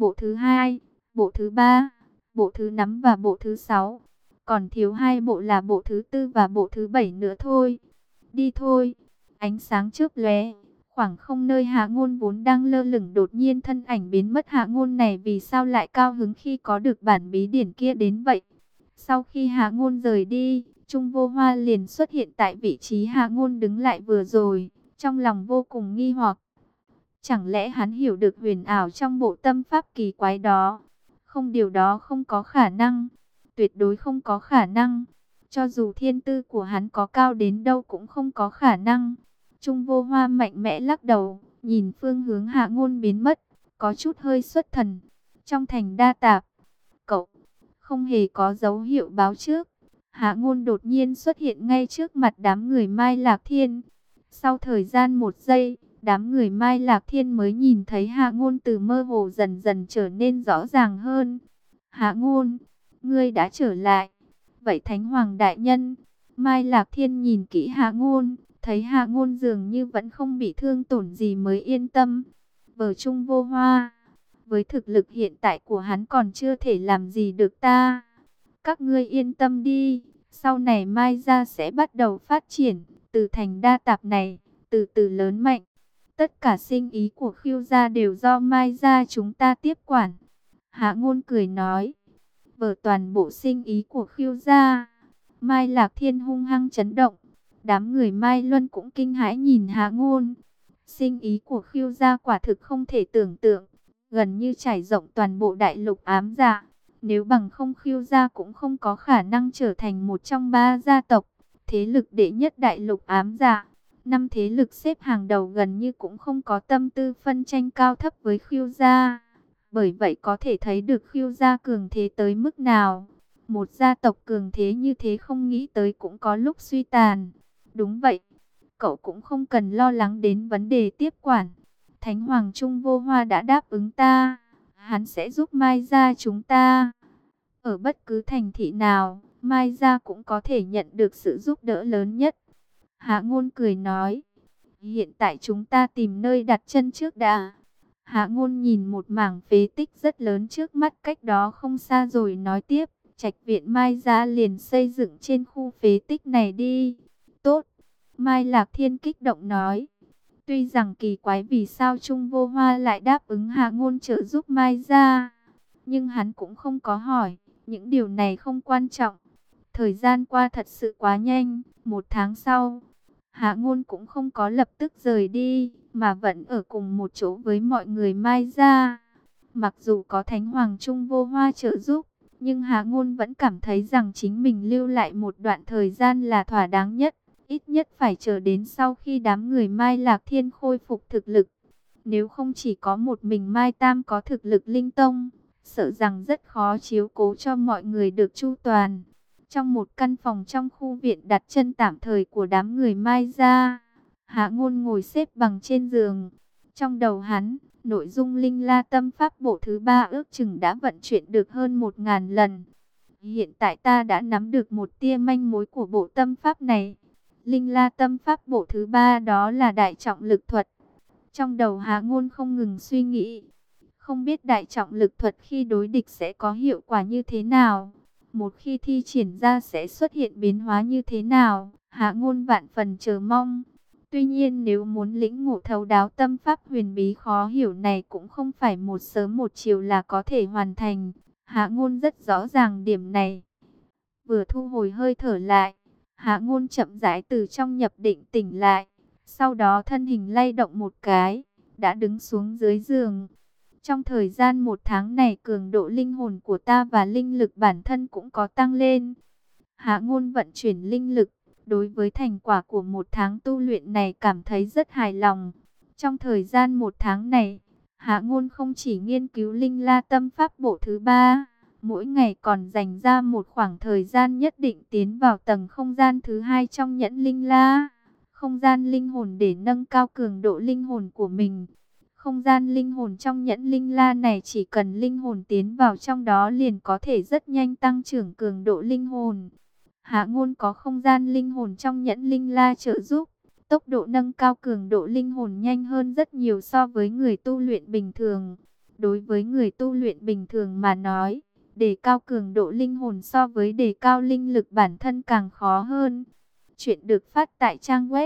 Speaker 1: bộ thứ 2, bộ thứ 3, bộ thứ 5 và bộ thứ 6. Còn thiếu 2 bộ là bộ thứ 4 và bộ thứ 7 nữa thôi. Đi thôi. Ánh sáng chớp lóe, khoảng không nơi Hạ Ngôn vốn đang lơ lửng đột nhiên thân ảnh biến mất. Hạ Ngôn này vì sao lại cao hứng khi có được bản bí điển kia đến vậy? Sau khi Hạ Ngôn rời đi, Trung Vô Hoa liền xuất hiện tại vị trí Hạ Ngôn đứng lại vừa rồi, trong lòng vô cùng nghi hoặc. Chẳng lẽ hắn hiểu được huyền ảo trong bộ tâm pháp kỳ quái đó? Không, điều đó không có khả năng. Tuyệt đối không có khả năng. Cho dù thiên tư của hắn có cao đến đâu cũng không có khả năng. Trung Vô Hoa mạnh mẽ lắc đầu, nhìn phương hướng Hạ Ngôn biến mất, có chút hơi xuất thần. Trong thành Đa Tạp, cậu không hề có dấu hiệu báo trước. Hạ Ngôn đột nhiên xuất hiện ngay trước mặt đám người Mai Lạc Thiên. Sau thời gian 1 giây, đám người Mai Lạc Thiên mới nhìn thấy Hạ Ngôn từ mơ hồ dần dần trở nên rõ ràng hơn. Hạ Ngôn, ngươi đã trở lại. Vậy Thánh Hoàng đại nhân? Mai Lạc Thiên nhìn kỹ Hạ Ngôn, thấy Hạ Ngôn dường như vẫn không bị thương tổn gì mới yên tâm. Vở Trung Vô Hoa, với thực lực hiện tại của hắn còn chưa thể làm gì được ta. Các ngươi yên tâm đi, sau này Mai gia sẽ bắt đầu phát triển, từ thành Đa Tạp này, từ từ lớn mạnh. Tất cả sinh ý của Khưu gia đều do Mai gia chúng ta tiếp quản. Hạ Ngôn cười nói, vở toàn bộ sinh ý của Khưu gia. Mai Lạc Thiên hung hăng chấn động. Đám người Mai Luân cũng kinh hãi nhìn Hạ Ngôn. Sinh ý của Khưu gia quả thực không thể tưởng tượng, gần như trải rộng toàn bộ đại lục ám dạ. Nếu bằng không Khưu gia cũng không có khả năng trở thành một trong 3 gia tộc, thế lực đệ nhất đại lục ám dạ. 5 thế lực xếp hàng đầu gần như cũng không có tâm tư phân tranh cao thấp với Khưu gia. Bởi vậy có thể thấy được Khưu gia cường thế tới mức nào. Một gia tộc cường thế như thế không nghĩ tới cũng có lúc suy tàn. Đúng vậy, cậu cũng không cần lo lắng đến vấn đề tiếp quản. Thánh Hoàng Trung Vô Hoa đã đáp ứng ta, hắn sẽ giúp Mai gia chúng ta. Ở bất cứ thành thị nào, Mai gia cũng có thể nhận được sự giúp đỡ lớn nhất. Hạ Ngôn cười nói, hiện tại chúng ta tìm nơi đặt chân trước đã. Hạ Ngôn nhìn một mảng phế tích rất lớn trước mắt cách đó không xa rồi nói tiếp, trạch viện Mai gia liền xây dựng trên khu phế tích này đi. Tốt, Mai Lạc Thiên kích động nói. Tuy rằng kỳ quái vì sao Trung Vô Hoa lại đáp ứng Hạ Ngôn trợ giúp Mai gia, nhưng hắn cũng không có hỏi, những điều này không quan trọng. Thời gian qua thật sự quá nhanh, 1 tháng sau, Hạ Ngôn cũng không có lập tức rời đi, mà vẫn ở cùng một chỗ với mọi người Mai gia. Mặc dù có Thánh Hoàng Trung Vô Hoa trợ giúp, nhưng Hạ Ngôn vẫn cảm thấy rằng chính mình lưu lại một đoạn thời gian là thỏa đáng nhất. Ít nhất phải chờ đến sau khi đám người Mai Lạc Thiên khôi phục thực lực. Nếu không chỉ có một mình Mai Tam có thực lực linh tông, sợ rằng rất khó chiếu cố cho mọi người được chu toàn. Trong một căn phòng trong khu viện đặt chân tạm thời của đám người Mai gia, Hạ Ngôn ngồi xếp bằng trên giường. Trong đầu hắn, nội dung Linh La Tâm Pháp bộ thứ 3 ước chừng đã vận chuyển được hơn 1000 lần. Hiện tại ta đã nắm được một tia manh mối của bộ tâm pháp này. Linh La Tâm Pháp bộ thứ 3 đó là đại trọng lực thuật. Trong đầu Hạ Ngôn không ngừng suy nghĩ, không biết đại trọng lực thuật khi đối địch sẽ có hiệu quả như thế nào. Một khi thi triển ra sẽ xuất hiện biến hóa như thế nào, Hạ Ngôn vạn phần chờ mong. Tuy nhiên nếu muốn lĩnh ngộ thấu đáo tâm pháp huyền bí khó hiểu này cũng không phải một sớm một chiều là có thể hoàn thành. Hạ Ngôn rất rõ ràng điểm này. Vừa thu hồi hơi thở lại, Hạ Ngôn chậm rãi từ trong nhập định tỉnh lại. Sau đó thân hình lay động một cái, đã đứng xuống dưới giường. Trong thời gian 1 tháng này cường độ linh hồn của ta và linh lực bản thân cũng có tăng lên. Hạ Ngôn vận chuyển linh lực, đối với thành quả của 1 tháng tu luyện này cảm thấy rất hài lòng. Trong thời gian 1 tháng này, Hạ Ngôn không chỉ nghiên cứu Linh La Tâm Pháp bộ thứ 3, mỗi ngày còn dành ra một khoảng thời gian nhất định tiến vào tầng không gian thứ 2 trong nhẫn Linh La, không gian linh hồn để nâng cao cường độ linh hồn của mình. Không gian linh hồn trong nhẫn Linh La này chỉ cần linh hồn tiến vào trong đó liền có thể rất nhanh tăng trưởng cường độ linh hồn. Hạ Ngôn có không gian linh hồn trong nhẫn Linh La trợ giúp, tốc độ nâng cao cường độ linh hồn nhanh hơn rất nhiều so với người tu luyện bình thường. Đối với người tu luyện bình thường mà nói, đề cao cường độ linh hồn so với đề cao linh lực bản thân càng khó hơn. Chuyện được phát tại trang web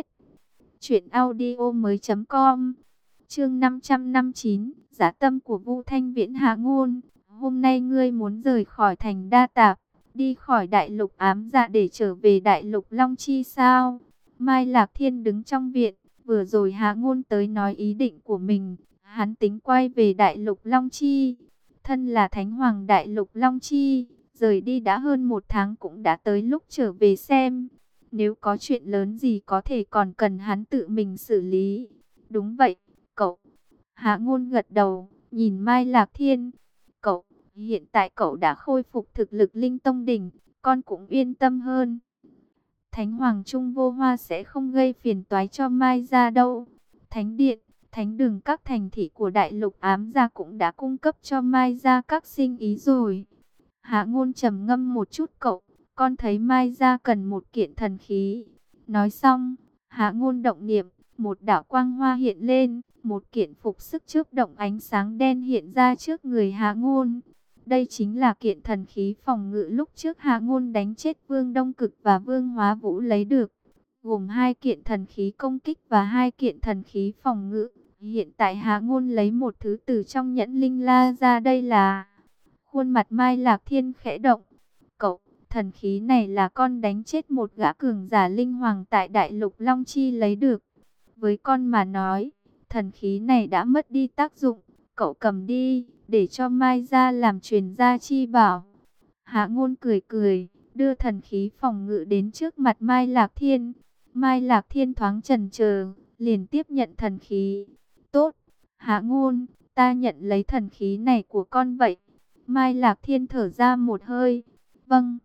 Speaker 1: truyệnaudiomoi.com. Chương 559, Giá tâm của Vu Thanh Viễn. Hạ Ngôn, hôm nay ngươi muốn rời khỏi thành Đa Tạp, đi khỏi đại lục ám dạ để trở về đại lục Long Chi sao? Mai Lạc Thiên đứng trong viện, vừa rồi Hạ Ngôn tới nói ý định của mình, hắn tính quay về đại lục Long Chi. Thân là Thánh Hoàng đại lục Long Chi, rời đi đã hơn 1 tháng cũng đã tới lúc trở về xem. Nếu có chuyện lớn gì có thể còn cần hắn tự mình xử lý. Đúng vậy, cậu. Hạ Ngôn gật đầu, nhìn Mai Lạc Thiên. Cậu, hiện tại cậu đã khôi phục thực lực Linh Tông đỉnh, con cũng yên tâm hơn. Thánh Hoàng Trung Vô Hoa sẽ không gây phiền toái cho Mai gia đâu. Thánh Điện, Thánh Đường các thành thị của đại lục ám gia cũng đã cung cấp cho Mai gia các sinh ý rồi. Hạ Ngôn trầm ngâm một chút. Cậu, con thấy Mai gia cần một kiện thần khí. Nói xong, Hạ Ngôn động niệm, một đạo quang hoa hiện lên, một kiện phục sức chớp động ánh sáng đen hiện ra trước người Hạ Ngôn. Đây chính là kiện thần khí phòng ngự lúc trước Hạ Ngôn đánh chết Vương Đông Cực và Vương Hóa Vũ lấy được, gồm 2 kiện thần khí công kích và 2 kiện thần khí phòng ngự. Hiện tại Hạ Ngôn lấy một thứ từ trong nhẫn linh la ra, đây là... Khuôn mặt Mai Lạc Thiên khẽ động. Cậu, thần khí này là con đánh chết một gã cường giả linh hoàng tại đại lục Long Chi lấy được. Với con mà nói, thần khí này đã mất đi tác dụng. Cậu cầm đi, để cho Mai gia làm truyền gia chi bảo. Hạ Ngôn cười cười, đưa thần khí phòng ngự đến trước mặt Mai Lạc Thiên. Mai Lạc Thiên thoáng chần chờ, liền tiếp nhận thần khí. Tốt, Hạ Ngôn, ta nhận lấy thần khí này của con vậy. Mai Lạc Thiên thở ra một hơi. Vâng,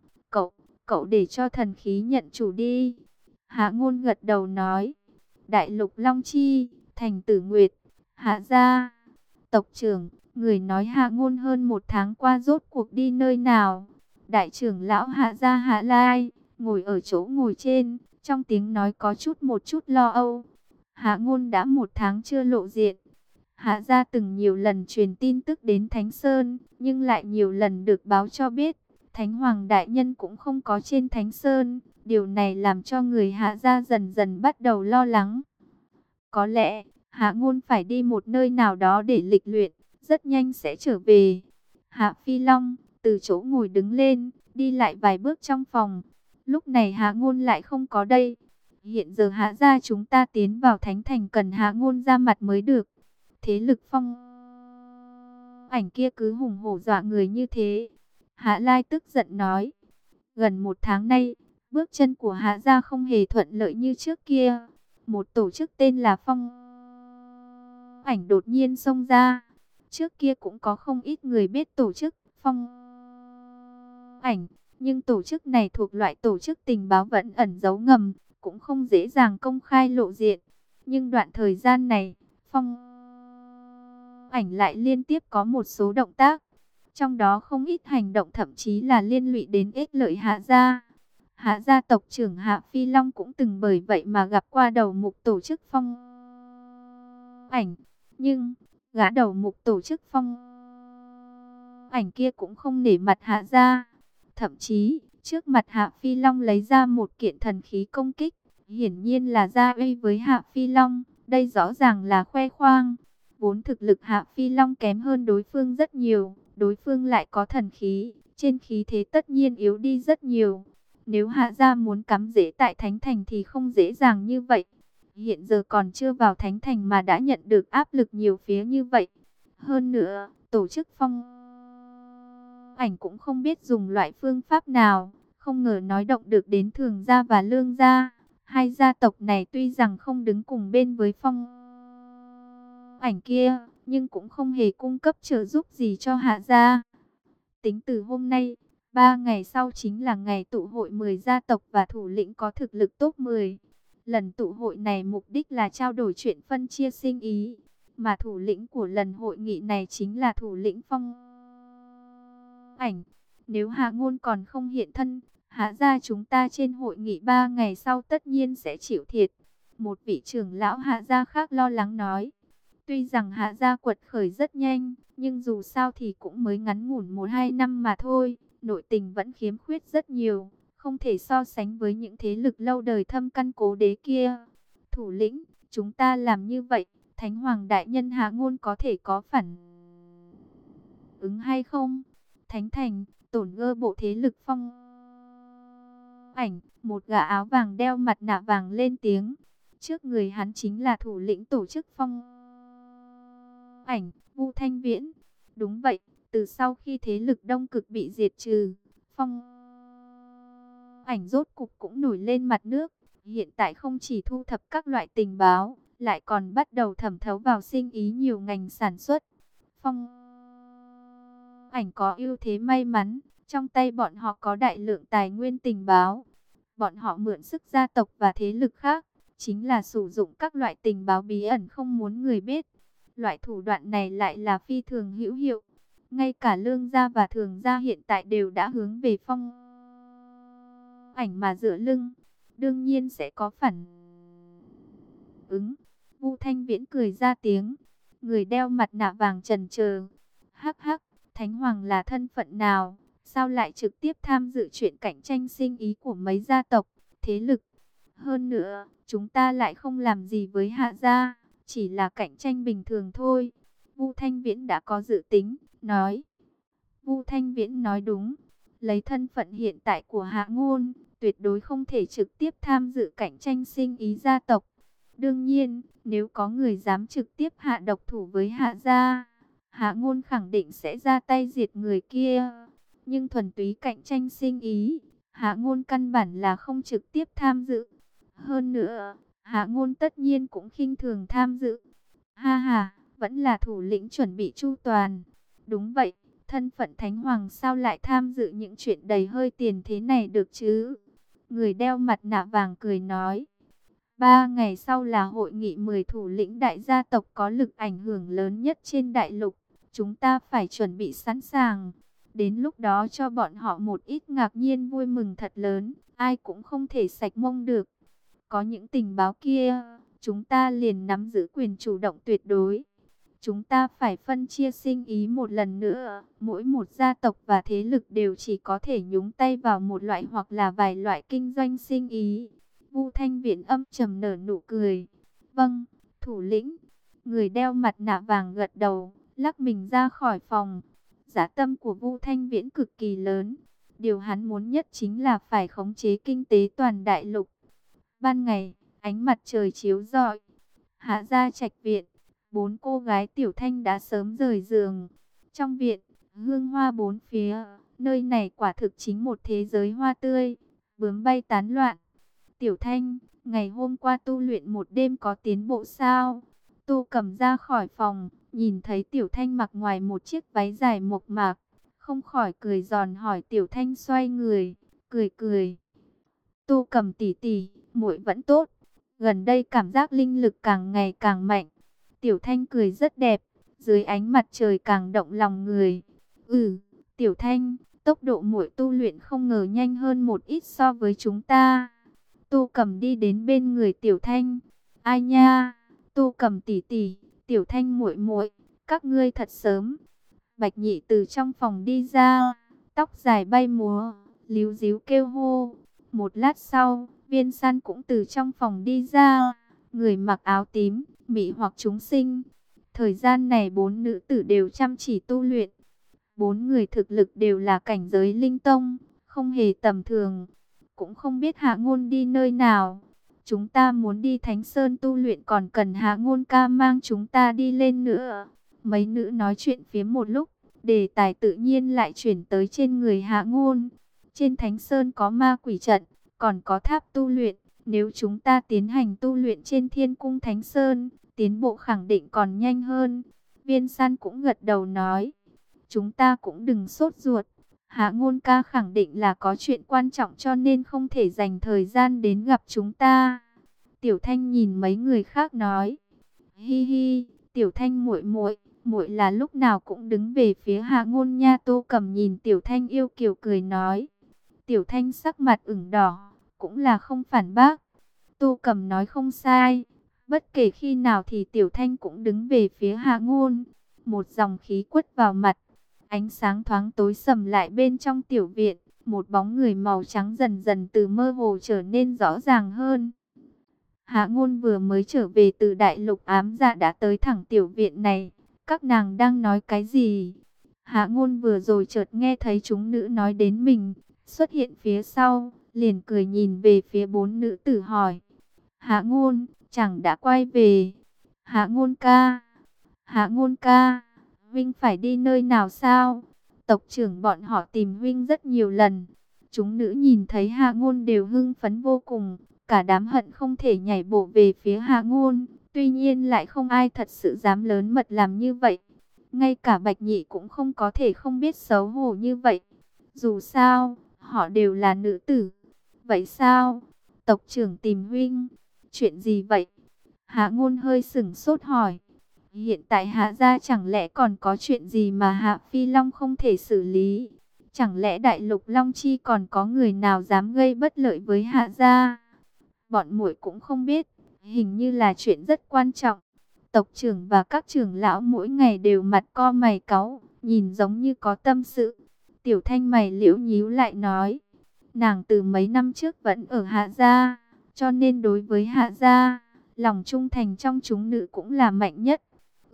Speaker 1: cậu để cho thần khí nhận chủ đi. Hạ Ngôn gật đầu nói. Đại lục Long Chi, thành Tử Nguyệt, Hạ gia. Tộc trưởng, người nói Hạ Ngôn hơn 1 tháng qua rốt cuộc đi nơi nào? Đại trưởng lão Hạ gia Hạ Lai, ngồi ở chỗ ngồi trên, trong tiếng nói có một chút lo âu. Hạ Ngôn đã 1 tháng chưa lộ diện. Hạ gia từng nhiều lần truyền tin tức đến Thánh Sơn, nhưng lại nhiều lần được báo cho biết, Thánh Hoàng Đại Nhân cũng không có trên Thánh Sơn. Điều này làm cho người Hạ gia dần dần bắt đầu lo lắng. Có lẽ, Hạ Ngôn phải đi một nơi nào đó để lịch luyện, rất nhanh sẽ trở về. Hạ Phi Long từ chỗ ngồi đứng lên, đi lại vài bước trong phòng. Lúc này Hạ Ngôn lại không có đây. Hiện giờ Hạ gia chúng ta tiến vào Thánh Thành cần Hạ Ngôn ra mặt mới được. Thế lực Phong Ảnh kia cứ hùng hổ dọa người như thế. Hạ Lai tức giận nói. Gần 1 tháng nay, bước chân của Hạ gia không hề thuận lợi như trước kia. Một tổ chức tên là Phong Ảnh đột nhiên xông ra. Trước kia cũng có không ít người biết tổ chức Phong Ảnh, nhưng tổ chức này thuộc loại tổ chức tình báo vẫn ẩn giấu ngầm, cũng không dễ dàng công khai lộ diện. Nhưng đoạn thời gian này, Phong Ảnh lại liên tiếp có một số động tác, trong đó không ít hành động thậm chí là liên lụy đến ích lợi Hạ gia. Hạ gia tộc trưởng Hạ Phi Long cũng từng bởi vậy mà gặp qua đầu mục tổ chức Phong Ảnh. Nhưng, gã đầu mục tổ chức Phong Ảnh kia cũng không nể mặt Hạ gia. Thậm chí, trước mặt Hạ Phi Long lấy ra một kiện thần khí công kích. Hiển nhiên là ra uy với Hạ Phi Long. Đây rõ ràng là khoe khoang. Vốn thực lực Hạ Phi Long kém hơn đối phương rất nhiều. Đối phương lại có thần khí. Trên khí thế tất nhiên yếu đi rất nhiều. Nếu Hạ gia muốn cắm rễ tại Thánh Thành thì không dễ dàng như vậy. Hiện giờ còn chưa vào Thánh Thành mà đã nhận được áp lực nhiều phía như vậy. Hơn nữa, tổ chức Phong Ảnh cũng không biết dùng loại phương pháp nào. Không ngờ nói động được đến Thường gia và Lương gia. Hai gia tộc này tuy rằng không đứng cùng bên với Phong Ảnh kia, nhưng cũng không hề cung cấp trợ giúp gì cho Hạ gia. Tính từ hôm nay, 3 ngày sau chính là ngày tụ hội 10 gia tộc và thủ lĩnh có thực lực top 10. Lần tụ hội này mục đích là trao đổi chuyện phân chia sinh ý, mà thủ lĩnh của lần hội nghị này chính là thủ lĩnh Phong Ảnh. Nếu Hạ Ngôn còn không hiện thân, Hạ gia chúng ta trên hội nghị 3 ngày sau tất nhiên sẽ chịu thiệt. Một vị trưởng lão Hạ gia khác lo lắng nói. Tuy rằng Hạ gia quật khởi rất nhanh, nhưng dù sao thì cũng mới ngắn ngủn 1-2 năm mà thôi, nội tình vẫn khiếm khuyết rất nhiều, không thể so sánh với những thế lực lâu đời thâm căn cố đế kia. Thủ lĩnh, chúng ta làm như vậy, Thánh Hoàng đại nhân Hạ Ngôn có thể có phản ứng hay không? Thánh Thành, tổn gơ bộ thế lực Phong Ảnh, một gã áo vàng đeo mặt nạ vàng lên tiếng. Trước người hắn chính là thủ lĩnh tổ chức Phong Ảnh, Vu Thanh Viễn. Đúng vậy, từ sau khi thế lực Đông Cực bị diệt trừ, Phong Ảnh rốt cục cũng nổi lên mặt nước. Hiện tại không chỉ thu thập các loại tình báo, lại còn bắt đầu thẩm thấu vào sinh ý nhiều ngành sản xuất. Phong Ảnh có ưu thế may mắn, trong tay bọn họ có đại lượng tài nguyên tình báo. Bọn họ mượn sức gia tộc và thế lực khác, chính là sử dụng các loại tình báo bí ẩn không muốn người biết. Loại thủ đoạn này lại là phi thường hữu hiệu. Ngay cả Lương gia và Thường gia hiện tại đều đã hướng về Phong Ảnh mà dựa lưng. Đương nhiên sẽ có phản ứng. Vu Thanh Viễn cười ra tiếng. Người đeo mặt nạ vàng chần chờ. Hắc hắc, Thánh Hoàng là thân phận nào? Sao lại trực tiếp tham dự chuyện cạnh tranh sinh ý của mấy gia tộc, thế lực? Hơn nữa, chúng ta lại không làm gì với Hạ gia, chỉ là cạnh tranh bình thường thôi. Vu Thanh Viễn đã có dự tính, nói. Vu Thanh Viễn nói đúng. Lấy thân phận hiện tại của Hạ Ngôn, tuyệt đối không thể trực tiếp tham dự cạnh tranh sinh ý gia tộc. Đương nhiên, nếu có người dám trực tiếp hạ độc thủ với Hạ gia, Hạ Ngôn khẳng định sẽ ra tay diệt người kia. Nhưng thuần túy cạnh tranh sinh ý, Hạ Ngôn căn bản là không trực tiếp tham dự. Hơn nữa, Hạ Ngôn tất nhiên cũng khinh thường tham dự. Ha ha, vẫn là thủ lĩnh chuẩn bị chu toàn. Đúng vậy, thân phận Thánh Hoàng sao lại tham dự những chuyện đầy hơi tiền thế này được chứ? Người đeo mặt nạ vàng cười nói. 3 ngày sau là hội nghị 10 thủ lĩnh đại gia tộc có lực ảnh hưởng lớn nhất trên đại lục. Chúng ta phải chuẩn bị sẵn sàng. Đến lúc đó cho bọn họ một ít ngạc nhiên vui mừng thật lớn. Ai cũng không thể sạch mông được. Có những tình báo kia, chúng ta liền nắm giữ quyền chủ động tuyệt đối. Chúng ta phải phân chia sinh ý một lần nữa. Mỗi một gia tộc và thế lực đều chỉ có thể nhúng tay vào một loại hoặc là vài loại kinh doanh sinh ý. Vu Thanh Viễn âm trầm nở nụ cười. Vâng, thủ lĩnh. Người đeo mặt nạ vàng gật đầu, lắc mình ra khỏi phòng. Dã tâm của Vu Thanh Viễn cực kỳ lớn. Điều hắn muốn nhất chính là phải khống chế kinh tế toàn đại lục. Ban ngày, ánh mặt trời chiếu rọi. Hạ gia trạch viện, 4 cô gái tiểu thanh đã sớm rời giường. Trong viện, hương hoa bốn phía, nơi này quả thực chính một thế giới hoa tươi, bướm bay tán loạn. Tiểu Thanh, ngày hôm qua tu luyện một đêm có tiến bộ sao? Tô Cẩm ra khỏi phòng, nhìn thấy Tiểu Thanh mặc ngoài một chiếc váy dài mộc mạc, không khỏi cười giòn hỏi. Tiểu Thanh xoay người, cười cười. Tô Cẩm tỷ tỷ, muội vẫn tốt. Gần đây cảm giác linh lực càng ngày càng mạnh. Tiểu Thanh cười rất đẹp, dưới ánh mặt trời càng động lòng người. Tiểu Thanh, tốc độ muội tu luyện không ngờ nhanh hơn một ít so với chúng ta. Tô Cẩm đi đến bên người Tiểu Thanh. Ai nha, Tô Cẩm tỷ tỷ, Tiểu Thanh muội muội, các ngươi thật sớm. Bạch Nhị từ trong phòng đi ra, tóc dài bay múa, líu ríu kêu hô. Một lát sau, Viên San cũng từ trong phòng đi ra, người mặc áo tím, mị hoặc chúng sinh. Thời gian này 4 nữ tử đều chăm chỉ tu luyện. 4 người thực lực đều là cảnh giới linh tông, không hề tầm thường. Cũng không biết Hạ Ngôn đi nơi nào. Chúng ta muốn đi Thánh Sơn tu luyện, còn cần Hạ Ngôn ca mang chúng ta đi lên nữa. Mấy nữ nói chuyện phiếm một lúc, đề tài tự nhiên lại chuyển tới trên người Hạ Ngôn. Trên Thánh Sơn có ma quỷ trận, còn có tháp tu luyện. Nếu chúng ta tiến hành tu luyện trên Thiên Cung Thánh Sơn, tiến bộ khẳng định còn nhanh hơn. Viên San cũng gật đầu nói. Chúng ta cũng đừng sốt ruột. Hạ Ngôn ca khẳng định là có chuyện quan trọng cho nên không thể dành thời gian đến gặp chúng ta. Tiểu Thanh nhìn mấy người khác nói. Hi hi, Tiểu Thanh muội muội, muội là lúc nào cũng đứng về phía Hạ Ngôn nha. Tô Cẩm nhìn Tiểu Thanh yêu kiều cười nói. Tiểu Thanh sắc mặt ửng đỏ, cũng là không phản bác. Tô Cẩm nói không sai. Bất kể khi nào thì Tiểu Thanh cũng đứng về phía Hạ Ngôn. Một dòng khí quất vào mặt. Ánh sáng thoáng tối sầm lại bên trong tiểu viện. Một bóng người màu trắng dần dần từ mơ hồ trở nên rõ ràng hơn. Hạ Ngôn vừa mới trở về từ đại lục ám dạ đã tới thẳng tiểu viện này. Các nàng đang nói cái gì? Hạ Ngôn vừa rồi chợt nghe thấy chúng nữ nói đến mình. Xuất hiện phía sau, liền cười nhìn về phía bốn nữ tử hỏi. Hạ Ngôn, chẳng đã quay về. Hạ Ngôn ca, Hạ Ngôn ca, Vinh phải đi nơi nào sao? Tộc trưởng bọn họ tìm Vinh rất nhiều lần. Chúng nữ nhìn thấy Hạ Ngôn đều hưng phấn vô cùng. Cả đám hận không thể nhảy bổ về phía Hạ Ngôn. Tuy nhiên lại không ai thật sự dám lớn mật làm như vậy. Ngay cả Bạch Nhị cũng không có thể không biết xấu hổ như vậy. Dù sao, họ đều là nữ tử. Vậy sao? Tộc trưởng tìm Huynh. Chuyện gì vậy? Hạ Ngôn hơi sửng sốt hỏi. Hiện tại Hạ gia chẳng lẽ còn có chuyện gì mà Hạ Phi Long không thể xử lý? Chẳng lẽ Đại Lục Long Chi còn có người nào dám gây bất lợi với Hạ gia? Bọn muội cũng không biết, hình như là chuyện rất quan trọng. Tộc trưởng và các trưởng lão mỗi ngày đều mặt co mày cáu, nhìn giống như có tâm sự. Tiểu Thanh mày liễu nhíu lại nói, nàng từ mấy năm trước vẫn ở Hạ gia, cho nên đối với Hạ gia, lòng trung thành trong chúng nữ cũng là mạnh nhất.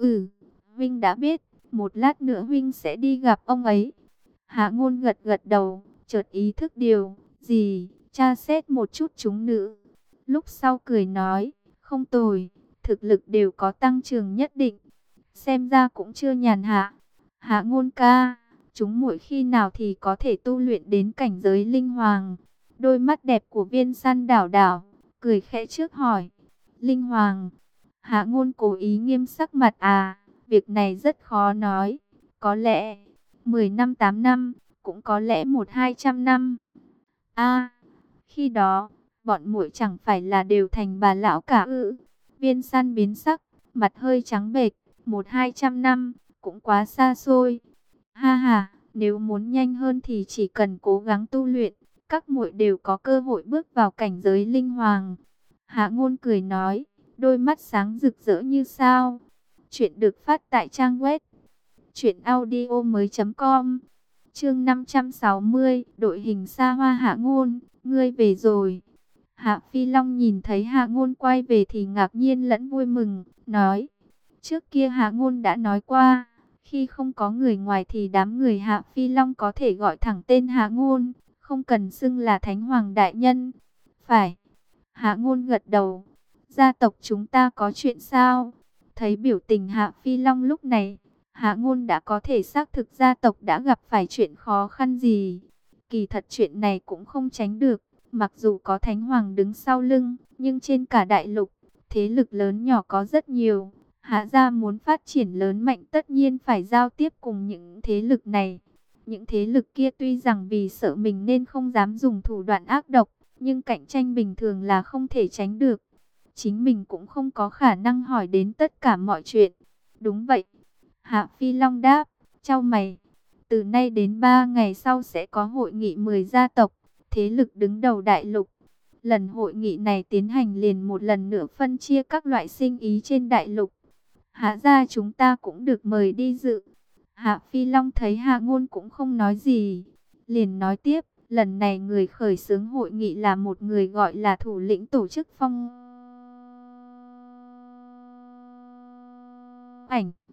Speaker 1: Vinh đã biết, một lát nữa Vinh sẽ đi gặp ông ấy. Hạ Ngôn gật gật đầu, chợt ý thức điều gì, tra xét một chút chúng nữ. Lúc sau cười nói, không tồi, thực lực đều có tăng trưởng nhất định. Xem ra cũng chưa nhàn hạ. Hạ Ngôn ca, chúng muội khi nào thì có thể tu luyện đến cảnh giới linh hoàng? Đôi mắt đẹp của Viên San đảo đảo, cười khẽ trước hỏi. Linh hoàng? Hạ Ngôn cố ý nghiêm sắc mặt việc này rất khó nói. Có lẽ 10 năm 8 năm, cũng có lẽ 100-200 năm. Khi đó, bọn muội chẳng phải là đều thành bà lão cả ư? Viên San biến sắc, mặt hơi trắng bệch. 100-200 năm, cũng quá xa xôi. Ha ha, nếu muốn nhanh hơn thì chỉ cần cố gắng tu luyện, các muội đều có cơ hội bước vào cảnh giới linh hoàng. Hạ Ngôn cười nói, đôi mắt sáng rực rỡ như sao. Chuyện được phát tại trang web truyệnaudiomoi.com. Chương 560, đội hình xa hoa. Hạ Ngôn, ngươi về rồi. Hạ Phi Long nhìn thấy Hạ Ngôn quay về thì ngạc nhiên lẫn vui mừng, nói: trước kia Hạ Ngôn đã nói qua, khi không có người ngoài thì đám người Hạ Phi Long có thể gọi thẳng tên Hạ Ngôn, không cần xưng là Thánh Hoàng đại nhân. Phải. Hạ Ngôn gật đầu. Gia tộc chúng ta có chuyện sao? Thấy biểu tình Hạ Phi Long lúc này, Hạ Ngôn đã có thể xác thực gia tộc đã gặp phải chuyện khó khăn gì. Kỳ thật chuyện này cũng không tránh được, mặc dù có Thánh Hoàng đứng sau lưng, nhưng trên cả đại lục, thế lực lớn nhỏ có rất nhiều. Hạ gia muốn phát triển lớn mạnh tất nhiên phải giao tiếp cùng những thế lực này. Những thế lực kia tuy rằng vì sợ mình nên không dám dùng thủ đoạn ác độc, nhưng cạnh tranh bình thường là không thể tránh được. Chính mình cũng không có khả năng hỏi đến tất cả mọi chuyện. Đúng vậy. Hạ Phi Long đáp, chau mày. Từ nay đến 3 ngày sau sẽ có hội nghị 10 gia tộc, thế lực đứng đầu đại lục. Lần hội nghị này tiến hành liền một lần nữa phân chia các loại sinh ý trên đại lục. Hạ gia chúng ta cũng được mời đi dự. Hạ Phi Long thấy Hạ Ngôn cũng không nói gì, liền nói tiếp, lần này người khởi xướng hội nghị là một người gọi là thủ lĩnh tổ chức Phong Ảnh.